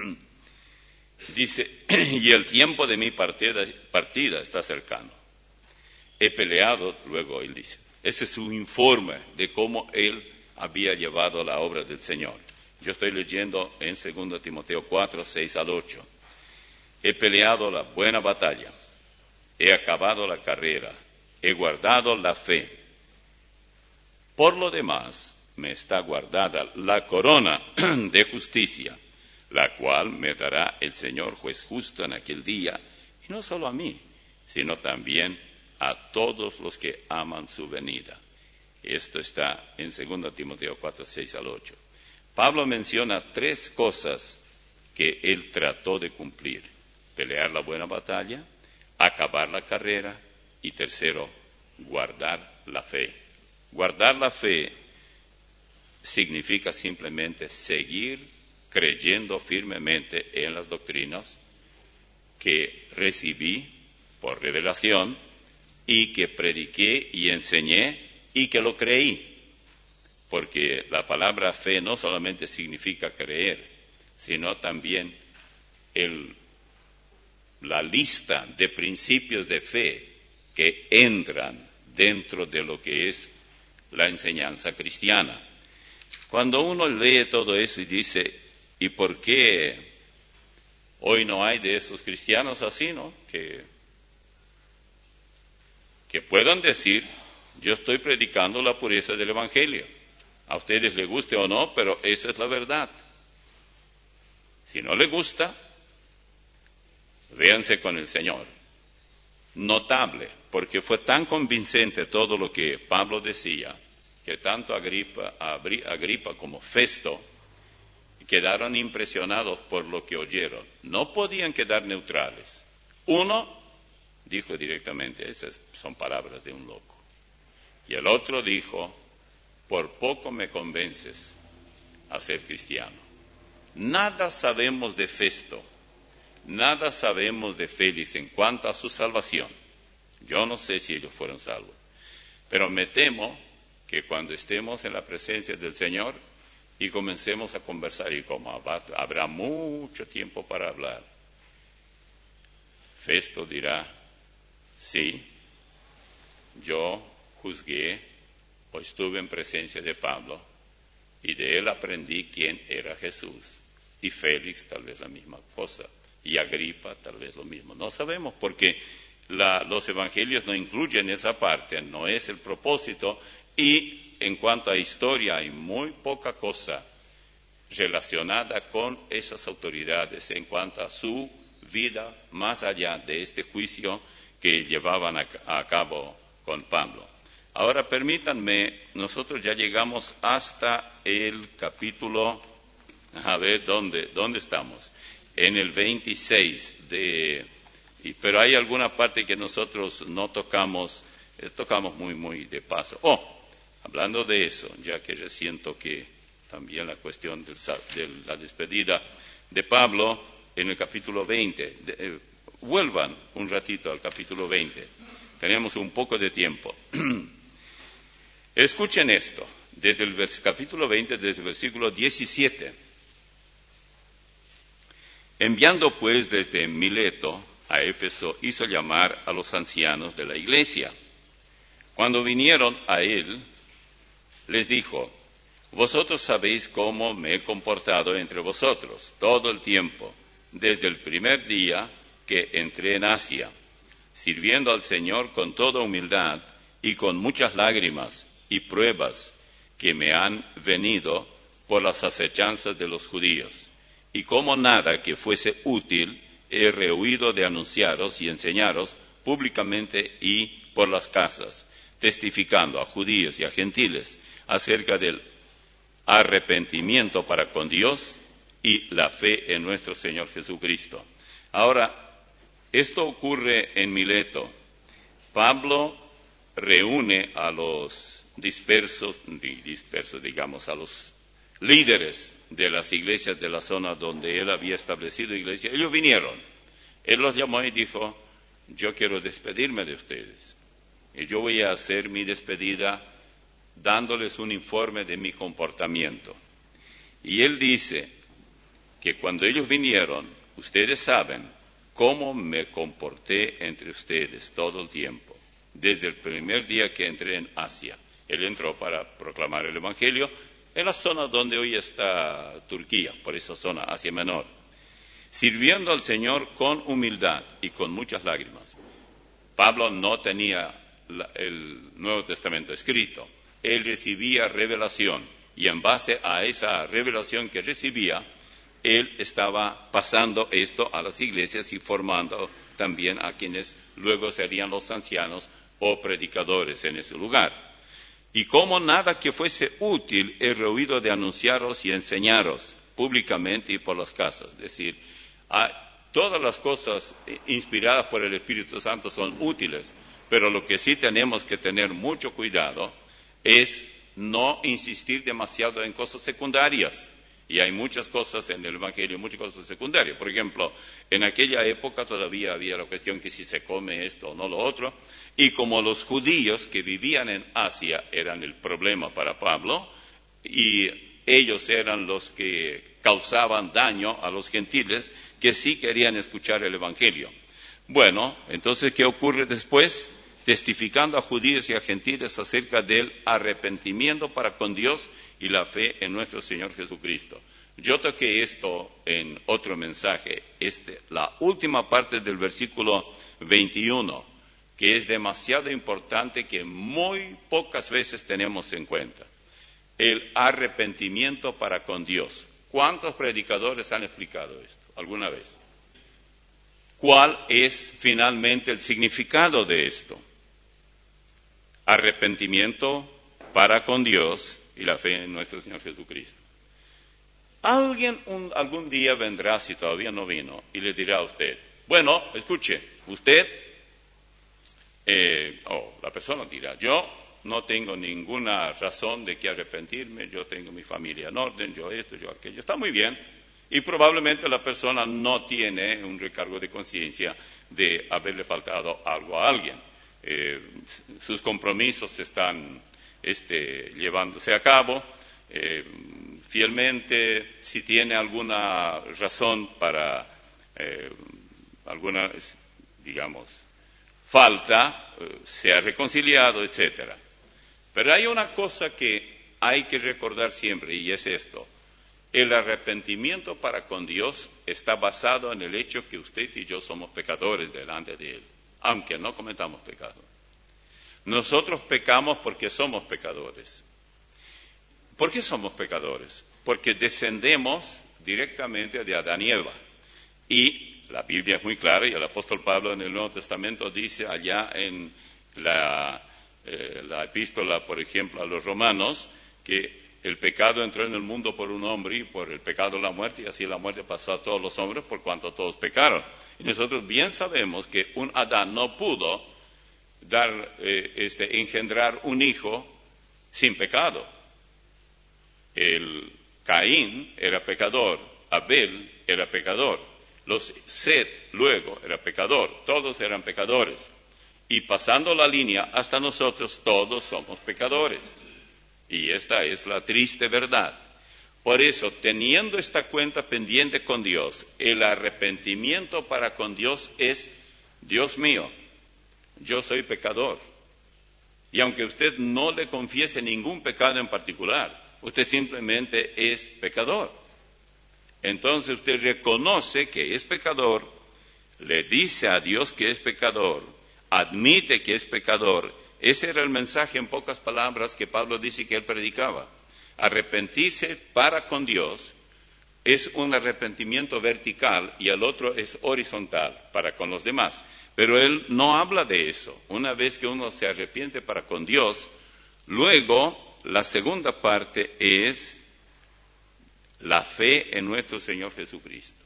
Dice, y el tiempo de mi partida, partida está cercano. He peleado, luego él dice, ese es su informe de cómo él había llevado la obra del Señor. Yo estoy leyendo en segundo Timoteo cuatro, seis al ocho. He peleado la buena batalla, he acabado la carrera, he guardado la fe. Por lo demás, me está guardada la corona de justicia, la cual me dará el Señor juez justo en aquel día, y no solo a mí, sino también a todos los que aman su venida. Esto está en segundo Timoteo cuatro, seis al ocho. Pablo menciona tres cosas que él trató de cumplir. Pelear la buena batalla, acabar la carrera y tercero, guardar la fe. Guardar la fe significa simplemente seguir creyendo firmemente en las doctrinas que recibí por revelación y que prediqué y enseñé y que lo creí. Porque la palabra fe no solamente significa creer, sino también el, la lista de principios de fe que entran dentro de lo que es la enseñanza cristiana. Cuando uno lee todo eso y dice, ¿y por qué Hoy no hay de esos cristianos así, ¿no? Que, que puedan decir, yo estoy predicando la pureza del Evangelio. A ustedes les guste o no, pero esa es la verdad. Si no les gusta, véanse con el Señor. Notable, porque fue tan convincente todo lo que Pablo decía, que tanto Agripa, Agripa como Festo quedaron impresionados por lo que oyeron. No podían quedar neutrales. Uno dijo directamente, esas son palabras de un loco. Y el otro dijo, por poco me convences a ser cristiano. Nada sabemos de Festo, nada sabemos de Félix en cuanto a su salvación. Yo no sé si ellos fueron salvos, pero me temo que cuando estemos en la presencia del Señor y comencemos a conversar, y como habrá mucho tiempo para hablar, Festo dirá, sí, yo juzgué o estuve en presencia de Pablo y de él aprendí quién era Jesús. Y Félix tal vez la misma cosa, y Agripa tal vez lo mismo. No sabemos porque la, los evangelios no incluyen esa parte, no es el propósito, y en cuanto a historia hay muy poca cosa relacionada con esas autoridades en cuanto a su vida más allá de este juicio que llevaban a, a cabo con Pablo. Ahora permítanme, nosotros ya llegamos hasta el capítulo, a ver, ¿dónde, dónde estamos? En el veintiséis, de, y, pero hay alguna parte que nosotros no tocamos, eh, tocamos muy, muy de paso. Oh, hablando de eso, ya que yo siento que también la cuestión del, de la despedida de Pablo en el capítulo veinte, de, eh, vuelvan un ratito al capítulo veinte, tenemos un poco de tiempo. Escuchen esto, desde el vers- capítulo veinte, desde el versículo diecisiete. Enviando pues desde Mileto a Éfeso, hizo llamar a los ancianos de la iglesia. Cuando vinieron a él, les dijo, vosotros sabéis cómo me he comportado entre vosotros todo el tiempo, desde el primer día que entré en Asia, sirviendo al Señor con toda humildad y con muchas lágrimas y pruebas que me han venido por las acechanzas de los judíos. Y como nada que fuese útil, he rehuido de anunciaros y enseñaros públicamente y por las casas, testificando a judíos y a gentiles acerca del arrepentimiento para con Dios y la fe en nuestro Señor Jesucristo. Ahora, esto ocurre en Mileto. Pablo reúne a los dispersos, dispersos, digamos, a los líderes de las iglesias de la zona donde él había establecido iglesia. Ellos vinieron. Él los llamó y dijo, yo quiero despedirme de ustedes. Y yo voy a hacer mi despedida dándoles un informe de mi comportamiento. Y él dice que cuando ellos vinieron, ustedes saben cómo me comporté entre ustedes todo el tiempo, desde el primer día que entré en Asia. Él entró para proclamar el Evangelio en la zona donde hoy está Turquía, por esa zona, Asia Menor, sirviendo al Señor con humildad y con muchas lágrimas. Pablo no tenía la, el Nuevo Testamento escrito, él recibía revelación, y en base a esa revelación que recibía, él estaba pasando esto a las iglesias y formando también a quienes luego serían los ancianos o predicadores en ese lugar. Y como nada que fuese útil, he rehuido de anunciaros y enseñaros públicamente y por las casas. Es decir, a, todas las cosas inspiradas por el Espíritu Santo son útiles, pero lo que sí tenemos que tener mucho cuidado es no insistir demasiado en cosas secundarias. Y hay muchas cosas en el Evangelio, muchas cosas secundarias. Por ejemplo, en aquella época todavía había la cuestión que si se come esto o no lo otro. Y como los judíos que vivían en Asia eran el problema para Pablo, y ellos eran los que causaban daño a los gentiles que sí querían escuchar el Evangelio. Bueno, entonces, ¿qué ocurre después? Testificando a judíos y a gentiles acerca del arrepentimiento para con Dios y la fe en nuestro Señor Jesucristo. Yo toqué esto en otro mensaje, este, la última parte del versículo veintiuno, que es demasiado importante, que muy pocas veces tenemos en cuenta. El arrepentimiento para con Dios. ¿Cuántos predicadores han explicado esto alguna vez? ¿Cuál es finalmente el significado de esto? Arrepentimiento para con Dios y la fe en nuestro Señor Jesucristo. Alguien un, algún día vendrá, si todavía no vino, y le dirá a usted, bueno, escuche, usted, eh, o oh, la persona dirá, yo no tengo ninguna razón de que arrepentirme, yo tengo mi familia en orden, yo esto, yo aquello, está muy bien, y probablemente la persona no tiene un recargo de conciencia de haberle faltado algo a alguien. Eh, sus compromisos están este, llevándose a cabo, eh, fielmente, si tiene alguna razón para eh, alguna, digamos, falta, eh, se ha reconciliado, etcétera. Pero hay una cosa que hay que recordar siempre, y es esto. El arrepentimiento para con Dios está basado en el hecho que usted y yo somos pecadores delante de Él, aunque no cometamos pecado. Nosotros pecamos porque somos pecadores. ¿Por qué somos pecadores? Porque descendemos directamente de Adán y Eva. Y la Biblia es muy clara, y el apóstol Pablo en el Nuevo Testamento dice allá en la, eh, la epístola, por ejemplo, a los romanos, que el pecado entró en el mundo por un hombre, y por el pecado la muerte, y así la muerte pasó a todos los hombres por cuanto todos pecaron. Y nosotros bien sabemos que un Adán no pudo dar, eh, este, engendrar un hijo sin pecado. El Caín era pecador, Abel era pecador, los Set luego era pecador, todos eran pecadores. Y pasando la línea hasta nosotros, todos somos pecadores. Y esta es la triste verdad. Por eso, teniendo esta cuenta pendiente con Dios, el arrepentimiento para con Dios es, Dios mío, yo soy pecador. Y aunque usted no le confiese ningún pecado en particular, usted simplemente es pecador. Entonces usted reconoce que es pecador, le dice a Dios que es pecador, admite que es pecador. Ese era el mensaje en pocas palabras que Pablo dice que él predicaba. Arrepentirse para con Dios es un arrepentimiento vertical y el otro es horizontal para con los demás. Pero él no habla de eso. Una vez que uno se arrepiente para con Dios, luego la segunda parte es la fe en nuestro Señor Jesucristo.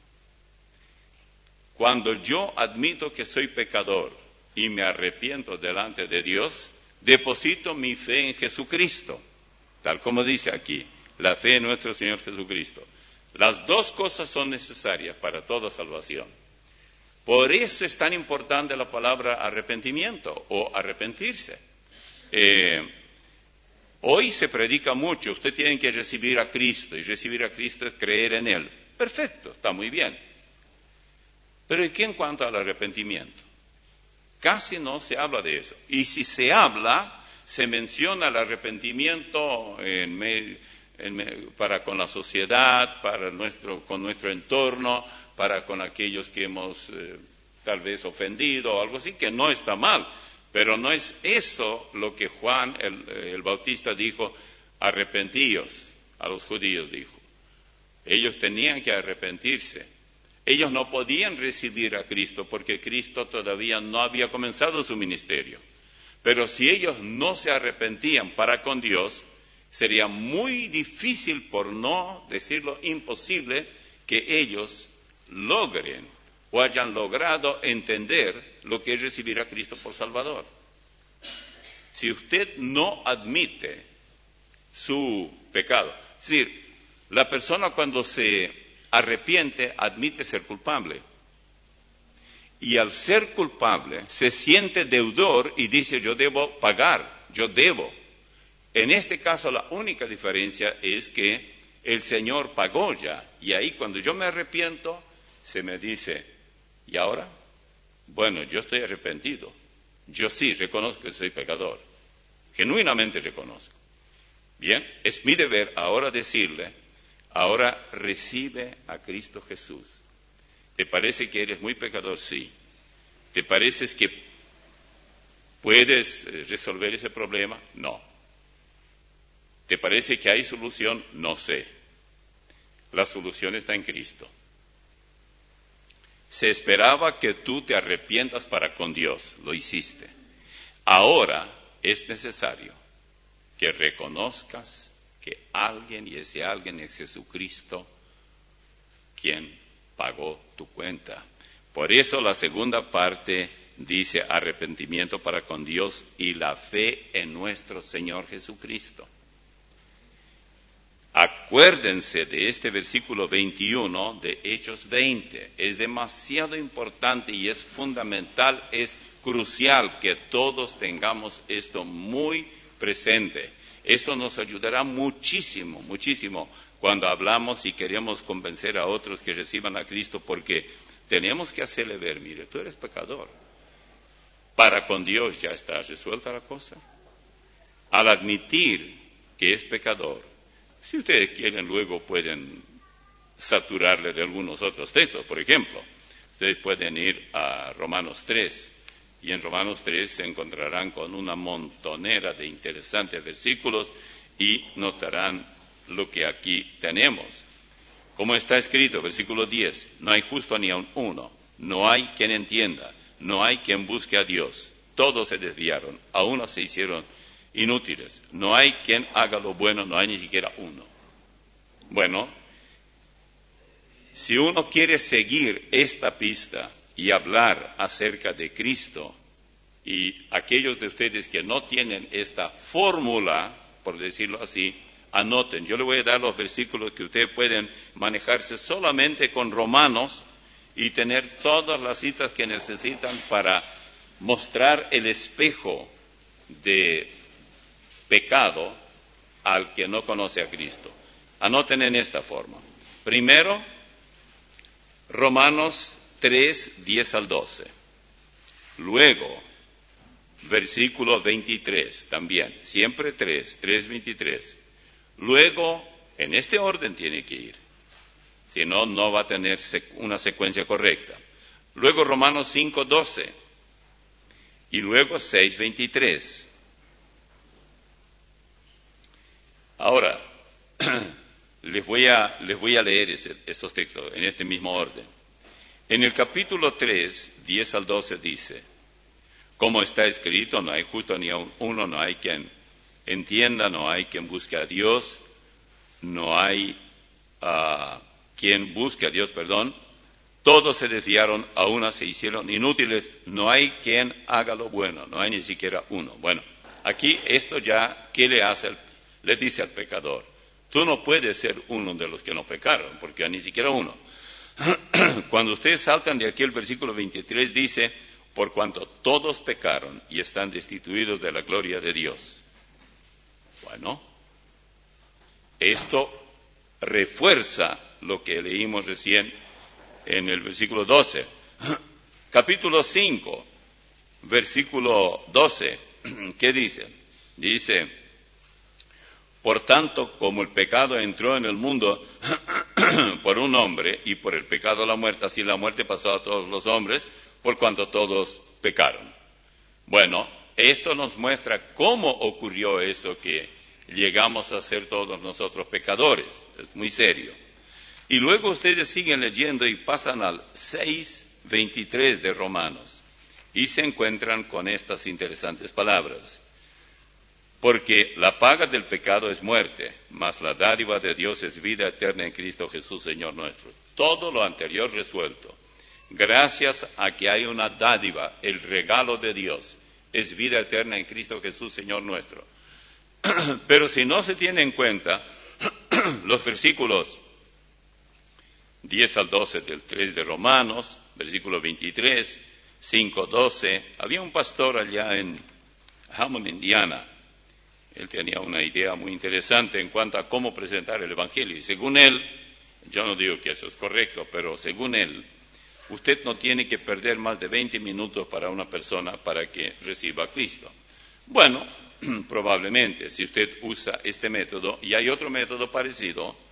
Cuando yo admito que soy pecador y me arrepiento delante de Dios, deposito mi fe en Jesucristo, tal como dice aquí, la fe en nuestro Señor Jesucristo. Las dos cosas son necesarias para toda salvación. Por eso es tan importante la palabra arrepentimiento o arrepentirse. Eh, hoy se predica mucho, usted tiene que recibir a Cristo, y recibir a Cristo es creer en Él. Perfecto, está muy bien. Pero ¿y qué en cuanto al arrepentimiento? Casi no se habla de eso. Y si se habla, se menciona el arrepentimiento en me, en me, para con la sociedad, para nuestro, con nuestro entorno, para con aquellos que hemos eh, tal vez ofendido o algo así, que no está mal. Pero no es eso lo que Juan el, el Bautista dijo, arrepentíos, a los judíos dijo. Ellos tenían que arrepentirse. Ellos no podían recibir a Cristo porque Cristo todavía no había comenzado su ministerio. Pero si ellos no se arrepentían para con Dios, sería muy difícil, por no decirlo imposible, que ellos logren o hayan logrado entender lo que es recibir a Cristo por Salvador. Si usted no admite su pecado, es decir, la persona cuando se arrepiente, admite ser culpable. Y al ser culpable, se siente deudor y dice, yo debo pagar, yo debo. En este caso, la única diferencia es que el Señor pagó ya. Y ahí cuando yo me arrepiento, se me dice, ¿y ahora? Bueno, yo estoy arrepentido. Yo sí reconozco que soy pecador. Genuinamente reconozco. Bien, es mi deber ahora decirle, Ahora recibe a Cristo Jesús. ¿Te parece que eres muy pecador? Sí. ¿Te parece que puedes resolver ese problema? No. ¿Te parece que hay solución? No sé. La solución está en Cristo. Se esperaba que tú te arrepientas para con Dios. Lo hiciste. Ahora es necesario que reconozcas que alguien, y ese alguien es Jesucristo, quien pagó tu cuenta. Por eso la segunda parte dice arrepentimiento para con Dios y la fe en nuestro Señor Jesucristo. Acuérdense de este versículo veintiuno de Hechos veinte. Es demasiado importante y es fundamental, es crucial que todos tengamos esto muy presente. Esto nos ayudará muchísimo, muchísimo cuando hablamos y queremos convencer a otros que reciban a Cristo, porque tenemos que hacerle ver, mire, tú eres pecador. Para con Dios ya está resuelta la cosa. Al admitir que es pecador, si ustedes quieren, luego pueden saturarle de algunos otros textos. Por ejemplo, ustedes pueden ir a Romanos tres, y en Romanos tres se encontrarán con una montonera de interesantes versículos y notarán lo que aquí tenemos. Como está escrito, versículo diez, no hay justo ni aun uno, no hay quien entienda, no hay quien busque a Dios. Todos se desviaron, a uno se hicieron inútiles. No hay quien haga lo bueno, no hay ni siquiera uno. Bueno, si uno quiere seguir esta pista y hablar acerca de Cristo, y aquellos de ustedes que no tienen esta fórmula, por decirlo así, anoten. Yo le voy a dar los versículos que ustedes pueden manejarse solamente con Romanos y tener todas las citas que necesitan para mostrar el espejo de pecado al que no conoce a Cristo. Anoten en esta forma. Primero, Romanos tres, diez al doce. Luego, versículo veintitrés también, siempre tres, tres, veintitrés. Luego, en este orden tiene que ir, si no, no va a tener una secuencia correcta. Luego Romanos cinco, doce. Y luego seis, veintitrés. Ahora, les voy a, les voy a leer ese, esos textos en este mismo orden. En el capítulo tres, diez al doce dice, como está escrito, no hay justo ni uno, no hay quien entienda, no hay quien busque a Dios, no hay uh, quien busque a Dios, perdón. Todos se desviaron, a una se hicieron inútiles, no hay quien haga lo bueno, no hay ni siquiera uno. Bueno, aquí esto ya, ¿qué le hace? Le dice al pecador, tú no puedes ser uno de los que no pecaron, porque ni siquiera uno. Cuando ustedes saltan de aquí el versículo veintitrés dice, por cuanto todos pecaron y están destituidos de la gloria de Dios. Bueno, esto refuerza lo que leímos recién en el versículo doce. Capítulo cinco, versículo doce, ¿qué dice? Dice, por tanto, como el pecado entró en el mundo por un hombre, y por el pecado la muerte, así la muerte pasó a todos los hombres, por cuanto todos pecaron. Bueno, esto nos muestra cómo ocurrió eso que llegamos a ser todos nosotros pecadores. Es muy serio. Y luego ustedes siguen leyendo y pasan al seis veintitrés de Romanos y se encuentran con estas interesantes palabras. Porque la paga del pecado es muerte, mas la dádiva de Dios es vida eterna en Cristo Jesús, Señor nuestro. Todo lo anterior resuelto. Gracias a que hay una dádiva, el regalo de Dios, es vida eterna en Cristo Jesús, Señor nuestro. Pero si no se tiene en cuenta los versículos diez al doce del tres de Romanos, versículo veintitrés, cinco, doce, había un pastor allá en Hammond, Indiana. Él tenía una idea muy interesante en cuanto a cómo presentar el Evangelio. Y según él, yo no digo que eso es correcto, pero según él, usted no tiene que perder más de veinte minutos para una persona para que reciba a Cristo. Bueno, probablemente, si usted usa este método, y hay otro método parecido,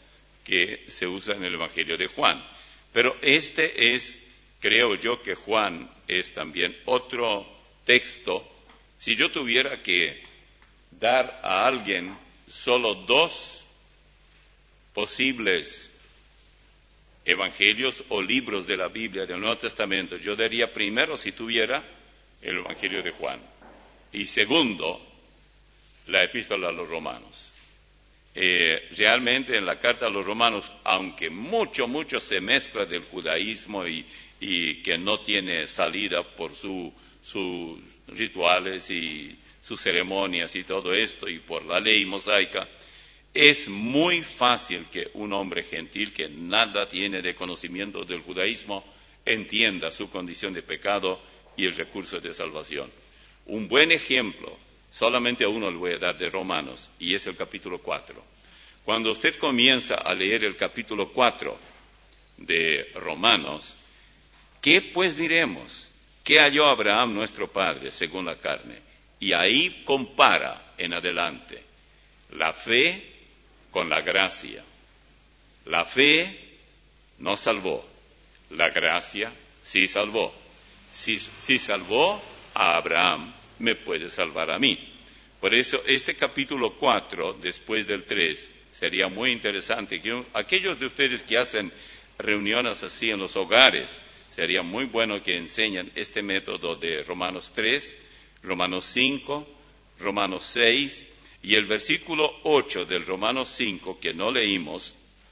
que se usa en el Evangelio de Juan. Pero este es, creo yo que Juan es también otro texto. Si yo tuviera que dar a alguien solo dos posibles evangelios o libros de la Biblia del Nuevo Testamento, yo daría primero, si tuviera, el Evangelio de Juan, y segundo, la Epístola a los Romanos. Eh, realmente en la carta a los Romanos, aunque mucho, mucho se mezcla del judaísmo y, y que no tiene salida por su, sus rituales y sus ceremonias y todo esto, y por la ley mosaica, es muy fácil que un hombre gentil que nada tiene de conocimiento del judaísmo entienda su condición de pecado y el recurso de salvación. Un buen ejemplo, solamente a uno le voy a dar de Romanos, y es el capítulo cuatro. Cuando usted comienza a leer el capítulo cuatro de Romanos, ¿qué pues diremos? ¿Qué halló Abraham nuestro padre según la carne? Y ahí compara en adelante la fe con la gracia. La fe no salvó, la gracia sí salvó. Si, si salvó a Abraham, me puede salvar a mí. Por eso este capítulo cuatro, después del tres, sería muy interesante que aquellos de ustedes que hacen reuniones así en los hogares, sería muy bueno que enseñen este método de Romanos tres, Romanos cinco, Romanos seis, y el versículo ocho del Romanos cinco, que no leímos,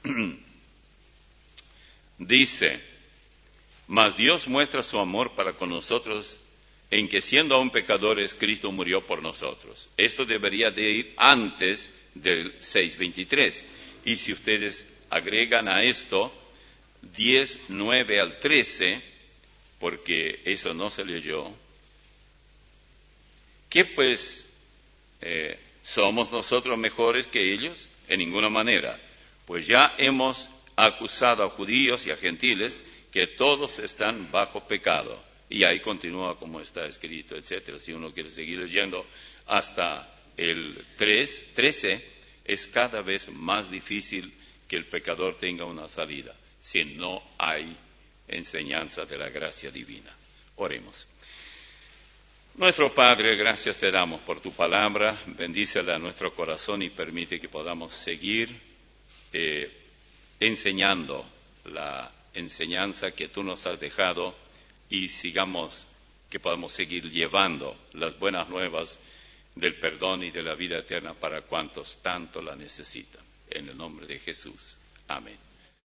dice: mas Dios muestra su amor para con nosotros en que siendo aún pecadores, Cristo murió por nosotros. Esto debería de ir antes del seis veintitrés. Y si ustedes agregan a esto diez, nueve al trece, porque eso no se leyó, ¿qué pues eh, somos nosotros mejores que ellos? En ninguna manera. Pues ya hemos acusado a judíos y a gentiles que todos están bajo pecado. Y ahí continúa como está escrito, etcétera. Si uno quiere seguir leyendo hasta el tres, trece, es cada vez más difícil que el pecador tenga una salida, si no hay enseñanza de la gracia divina. Oremos. Nuestro Padre, gracias te damos por tu palabra, bendícela a nuestro corazón y permite que podamos seguir eh, enseñando la enseñanza que tú nos has dejado y sigamos, que podamos seguir llevando las buenas nuevas del perdón y de la vida eterna para cuantos tanto la necesitan. En el nombre de Jesús. Amén.